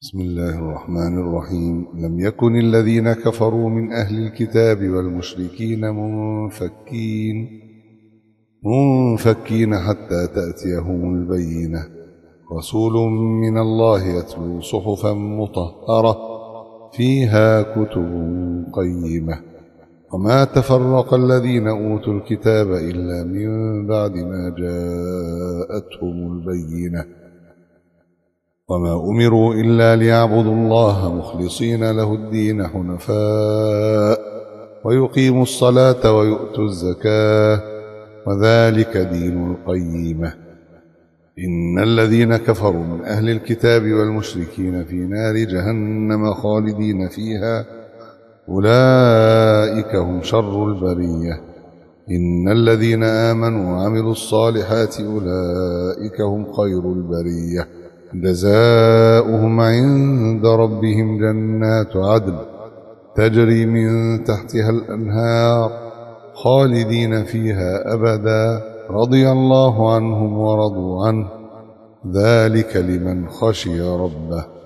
بسم الله الرحمن الرحيم. لم يكن الذين كفروا من أهل الكتاب والمشركين منفكين حتى تأتيهم البينة. رسول من الله يتلو صحفا مطهرة فيها كتب قيمة. وما تفرق الذين أوتوا الكتاب إلا من بعد ما جاءتهم البينة. وما أمروا إلا ليعبدوا الله مخلصين له الدين حنفاء ويقيموا الصلاة ويؤتوا الزكاة وذلك دين القيمة. إن الذين كفروا من أهل الكتاب والمشركين في نار جهنم خالدين فيها أولئك هم شر البرية. إن الذين آمنوا وعملوا الصالحات أولئك هم خير البرية. جزاؤهم عند ربهم جنات عدن تجري من تحتها الأنهار خالدين فيها أبدا رضي الله عنهم ورضوا عنه ذلك لمن خشي ربه.